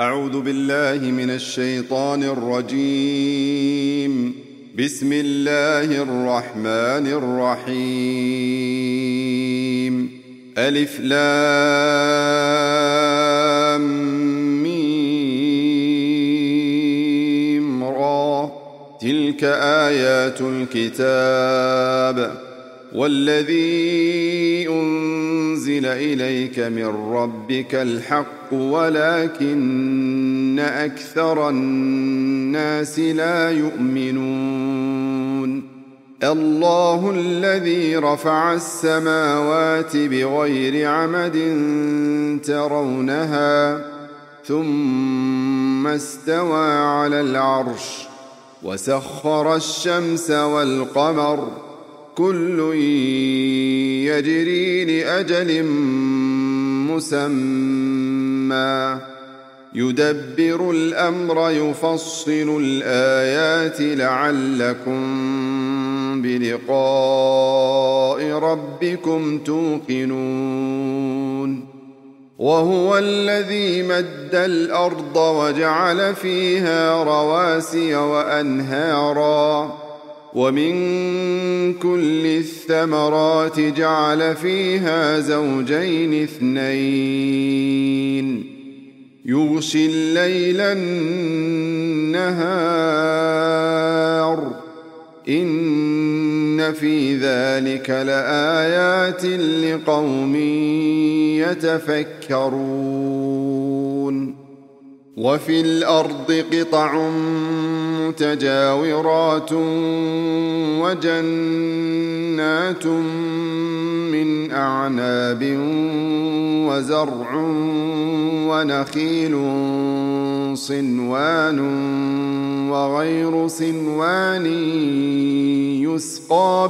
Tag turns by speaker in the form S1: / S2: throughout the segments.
S1: أعوذ بالله من الشيطان الرجيم. بسم الله الرحمن الرحيم. ألف لام ميم را. تلك آيات الكتاب والذي أنزل إليك من ربك الحق ولكن أكثر الناس لا يؤمنون. الله الذي رفع السماوات بغير عمد ترونها ثم استوى على العرش وسخر الشمس والقمر كل يجري لأجل مسمى يدبر الأمر يفصل الآيات لعلكم بلقاء ربكم توقنون. وهو الذي مد الأرض وجعل فيها رواسي وأنهارا ومن كل الثمرات جعل فيها زوجين اثنين يغشي الليل النهار إن في ذلك لآيات لقوم يتفكرون. وفي الأرض قطع متجاورات وجنات من أعناب وزرع ونخيل صنوان وغير صنوان يسقى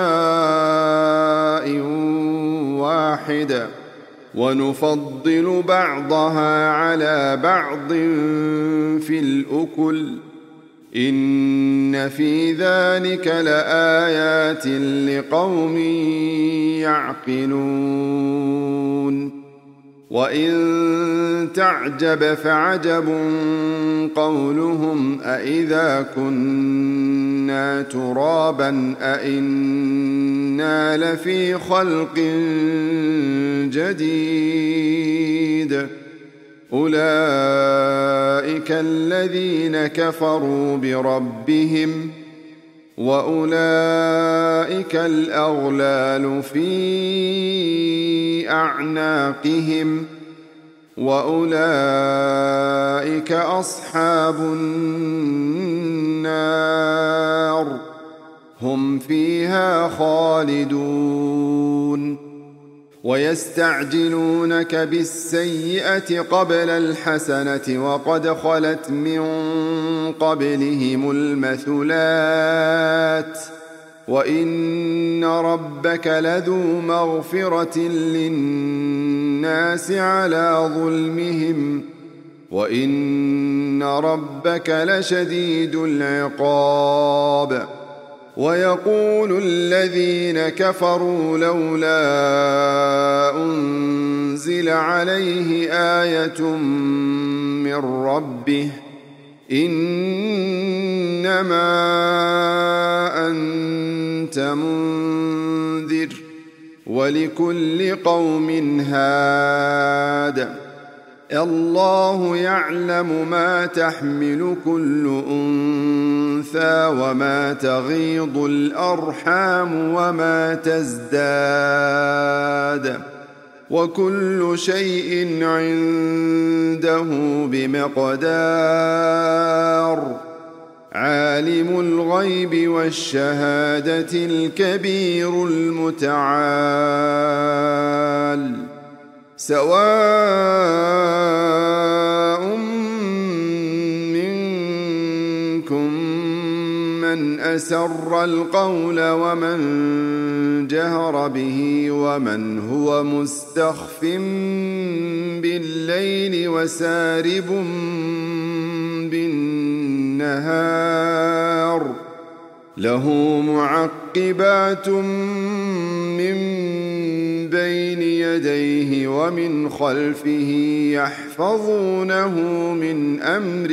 S1: بماء واحد ونفضل بعضها على بعض في الأكل إن في ذلك لآيات لقوم يعقلون. وإن تعجب فعجب قولهم أإذا كنا ترابا أإنا لفي خلق جديد أولئك الذين كفروا بربهم وأولئك الأغلال في أعناقهم وأولئك أصحاب النار هم فيها خالدون. ويستعجلونك بالسيئة قبل الحسنة وقد خلت من قبلهم المثلات وإن ربك لذو مغفرة للناس على ظلمهم وإن ربك لشديد العقاب. ويقول الذين كفروا لولا أنزل عليه آية من ربه إنما أنت منذر ولكل قوم هاد الله يعلم ما تحمل كل أنثى وما تغيض الأرحام وما تزداد وكل شيء عنده بمقدار. عالم الغيب والشهادة الكبير المتعال سواء منكم من أسر القول ومن جهر به ومن هو مستخف بالليل وسارب بالنهار له معقبات من بين بين يديه ومن خلفه يحفظونه من أمر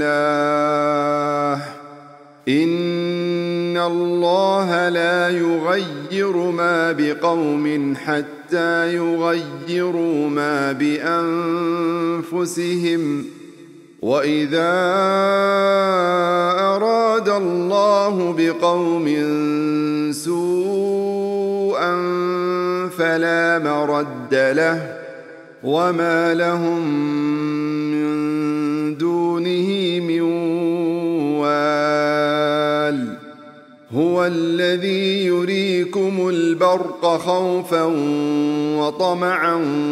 S1: الله إن الله لا يغير ما بقوم حتى يغيروا ما بأنفسهم وإذا أراد الله بقوم سوءا فلا مرد له وما لهم من دونه من وال هو الذي يريكم البرق خوفا وطمعا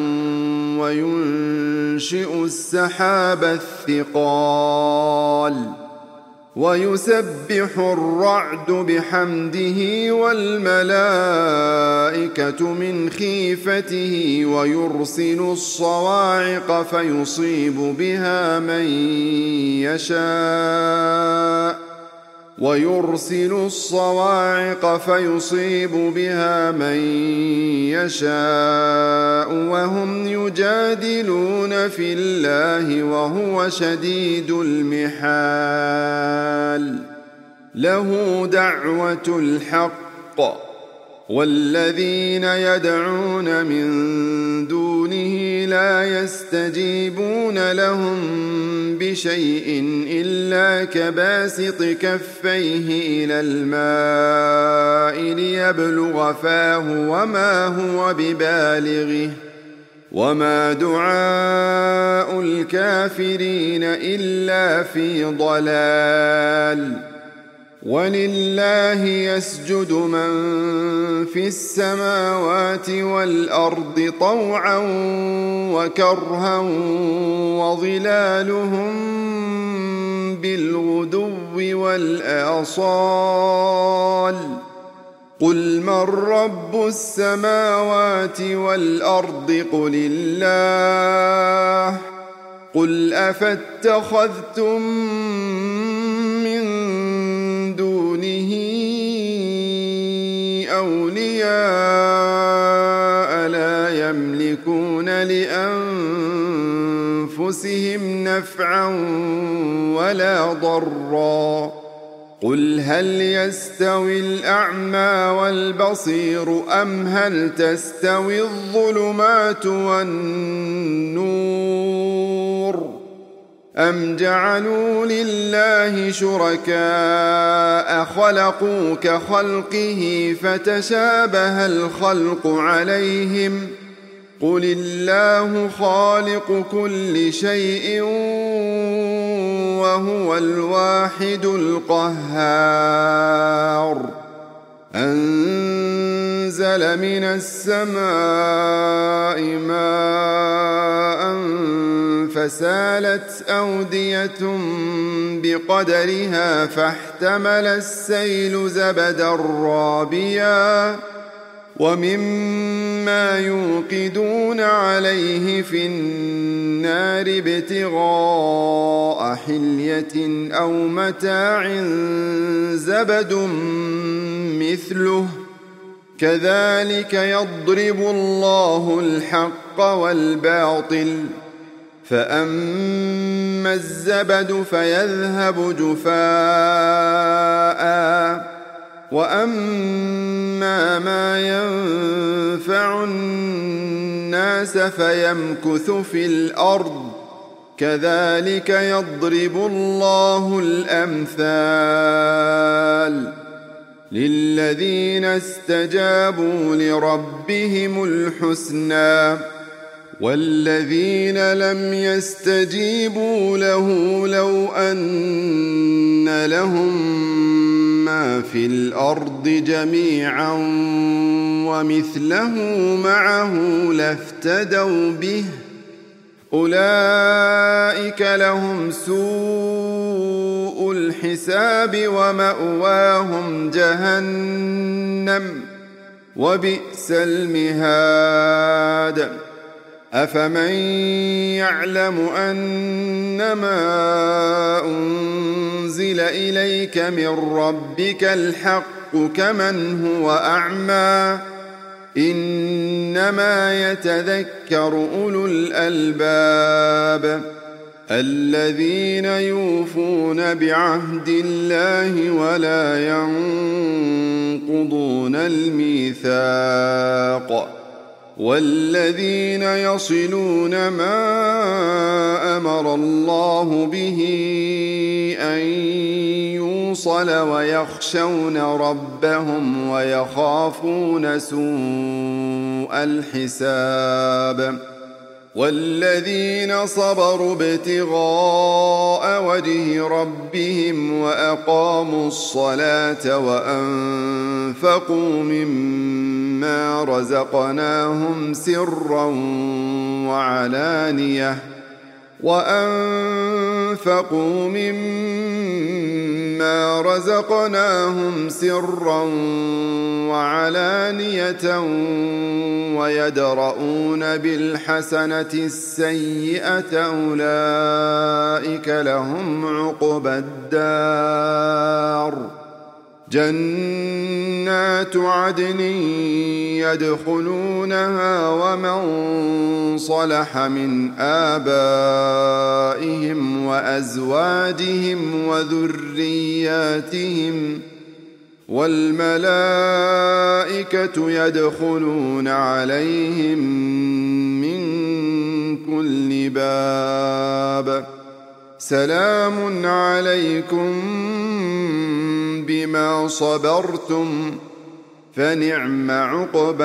S1: وينشئ السحاب الثقال ويسبح الرعد بحمده والملائكة من خيفته ويرسل الصواعق فيصيب بها من يشاء وهم يجادلون في الله وهو شديد المحال له دعوة الحق والذين يدعون من دونه لا يستجيبون لهم بشيء إلا كباسط كفيه إلى الماء ليبلغ فاه وما هو ببالغه وما دعاء الكافرين إلا في ضلال ولله يسجد من في السماوات والأرض طوعا وكرها وظلالهم بالغدو والآصال قل من رب السماوات والأرض قل الله قل أفاتخذتم من دونه أولياء لا يملكون لأنفسهم نفعا ولا ضرا قل هل يستوي الأعمى والبصير أم هل تستوي الظلمات والنور أم جعلوا لله شركاء خلقوا كخلقه فتشابه الخلق عليهم قل الله خالق كل شيء وهو الواحد القهار أنزل من السماء ماء فسالت أودية بقدرها فاحتمل السيل زبدا رابيا ومما يوقدون عليه في النار ابتغاء حلية أو متاع زبد مثله كذلك يضرب الله الحق والباطل فأما الزبد فيذهب جفاء وأما ما ينفع الناس فيمكث في الأرض كذلك يضرب الله الأمثال للذين استجابوا لربهم الحسنى والذين لم يستجيبوا له لو أن لهم ما في الأرض جميعا ومثله معه لافتدوا به أولئك لهم سوء الحساب ومأواهم جهنم وبئس المهاد أفمن يعلم أنما أنزل إليك من ربك الحق كمن هو أعمى إنما يتذكر أولو الألباب الذين يوفون بعهد الله ولا ينقضون الميثاق والذين يصلون ما أمر الله به أن يوصل ويخشون ربهم ويخافون سوء الحساب والذين صبروا ابتغاء وجه ربهم وأقاموا الصلاة وأنفقوا مما رزقناهم سرا وعلانية ويدرؤون بالحسنة السيئة أولئك لهم عقبى الدار جنات عدن يدخلونها ومن صلح من آبائهم وأزواجهم وذرياتهم والملائكة يدخلون عليهم من كل باب سلام عليكم بما صبرتم فنعم عقبى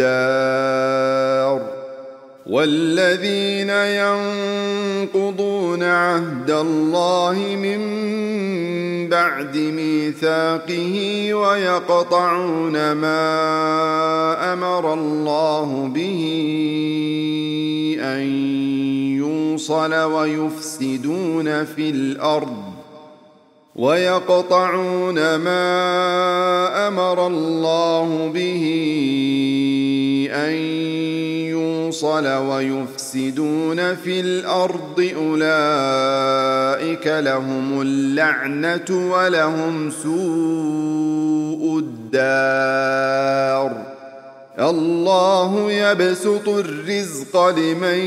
S1: الدار والذين ينقضون عهد الله من بعد ميثاقه ويقطعون ما أمر الله به أن يوصل ويفسدون في الأرض أولئك لهم اللعنة ولهم سوء الدار الله يبسط الرزق لمن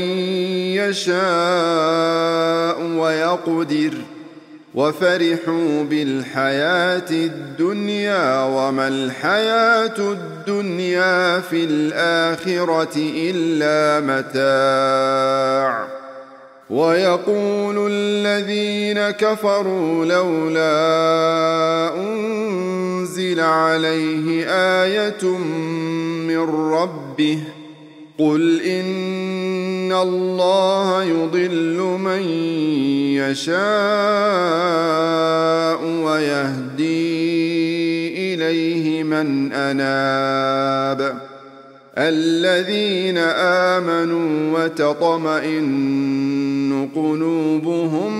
S1: يشاء ويقدر وفرحوا بالحياة الدنيا وما الحياة الدنيا في الآخرة إلا متاع ويقول الذين كفروا لولا أنزل عليه آية من ربه قل إن الله يضل من يشاء ويهدي إليه من أناب الذين آمنوا وتطمئن قلوبهم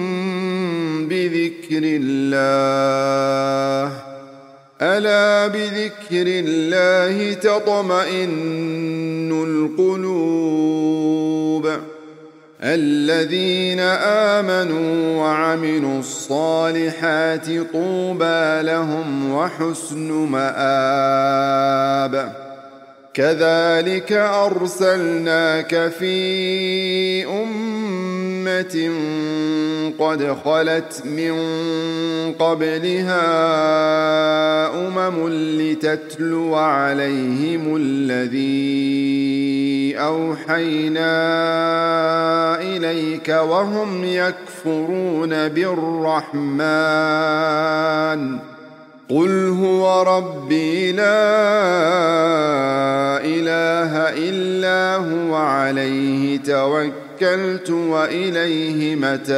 S1: بذكر الله ألا بذكر الله تطمئن القلوب الذين آمنوا وعملوا الصالحات طوبى لهم وحسن مآب كذلك أرسلناك في أمة قد خلت من قبلها لتتلو عليهم الذي أوحينا إليك وهم يكفرون بالرحمن قل هو ربي لا إله إلا هو عليه توكلت وإليه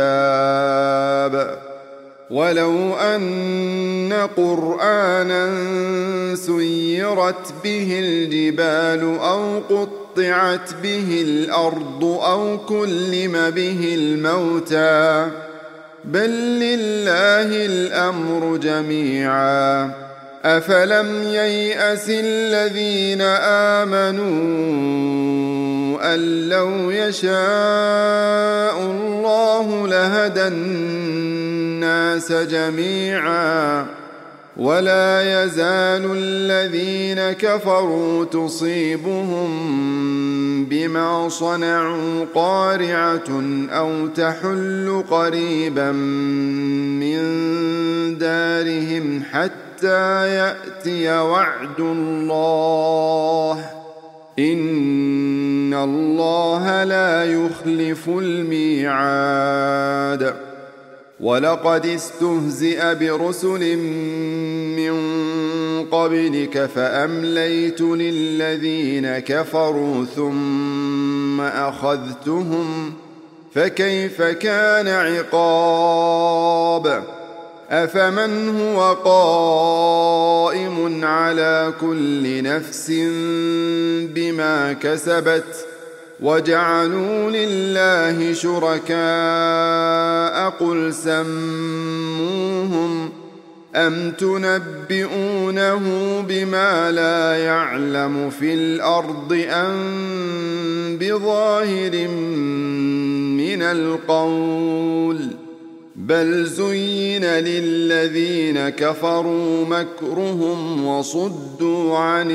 S1: متاب ولو أن قرآنا سيرت به الجبال أو قطعت به الأرض أو كلم به الموتى بل لله الأمر جميعا أفلم ييأس الذين آمنوا أن لو يشاء الله لهدى الناس جميعا ولا يزال الذين كفروا تصيبهم بما صنعوا قارعة أو تحل قريبا من دارهم حتى يأتي وعد الله إن الله لا يخلف الميعاد. ولقد استهزئ برسل من قبلك فأمليت للذين كفروا ثم أخذتهم فكيف كان عقاب. أفمن هو قائم على كل نفس بما كسبت وجعلوا لله شركاء قل سموهم أم تنبئونه بما لا يعلم في الأرض أم بظاهر من القول بل زين للذين كفروا مكرهم وصدوا عن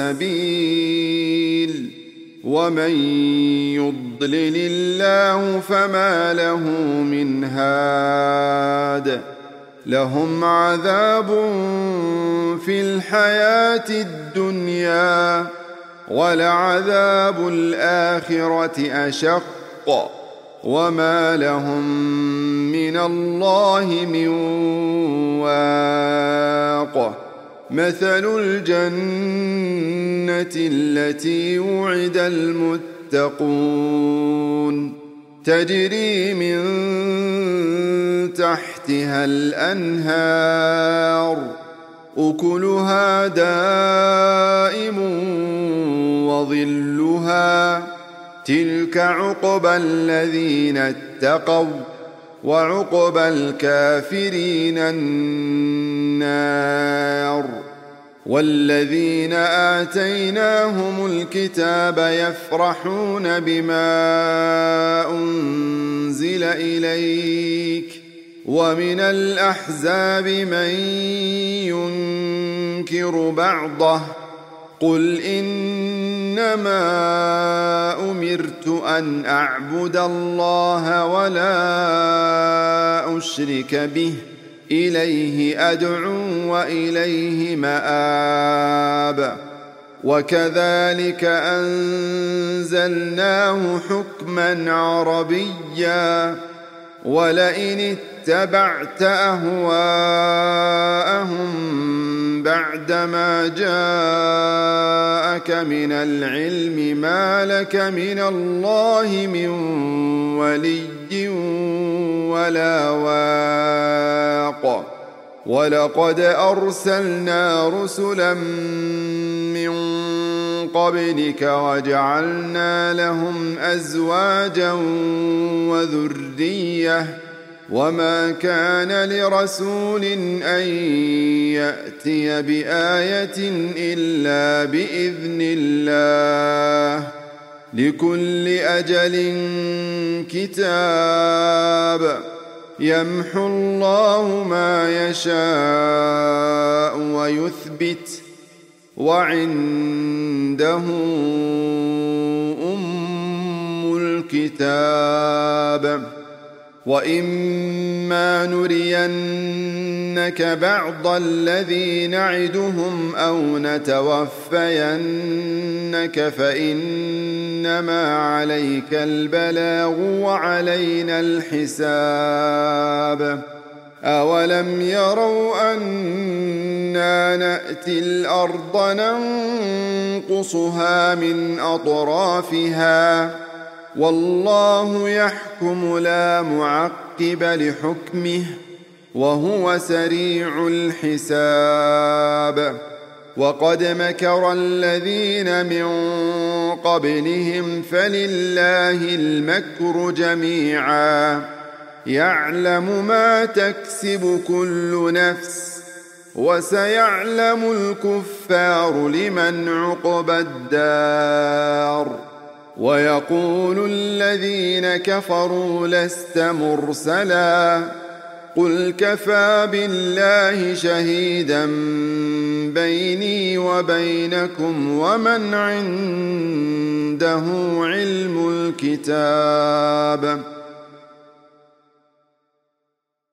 S1: السبيل ومن يضلل الله فما له من هاد. لهم عذاب في الحياة الدنيا ولعذاب الآخرة أشق وما لهم من الله من واق. مثل الجنة التي وعد المتقون تجري من تحتها الأنهار أكلها دائم وظلها تلك عقبى الذين اتقوا وعقبى الكافرين النار. والذين آتيناهم الكتاب يفرحون بما أنزل إليك ومن الأحزاب من ينكر بعضه قل إنما أمرت أن أعبد الله ولا أشرك به إليه أدعو وإليه مآب. وكذلك أنزلناه حكما عربيا ولئن اتبعت أهواءهم بعدما جاءك من العلم ما لك من الله من ولي ولا واق. ولقد أرسلنا رسلا من قبلك وجعلنا لهم أزواجا وذرية وما كان لرسول أن يأتي بآية إلا بإذن الله لكل أجل كتاب يمحو الله ما يشاء ويثبت وعنده أم الكتاب. وإما نرينك بعض الذي نعدهم أو نتوفينك فإنما عليك البلاغ وعلينا الحساب. أولم يروا أنا نأتي الأرض ننقصها من أطرافها والله يحكم لا معقب لحكمه وهو سريع الحساب. وقد مكر الذين من قبلهم فلله المكر جميعا يعلم ما تكسب كل نفس وسيعلم الكفار لمن عقبى الدار. ويقول الذين كفروا لست مرسلا قل كفى بالله شهيدا بيني وبينكم ومن عنده علم الكتاب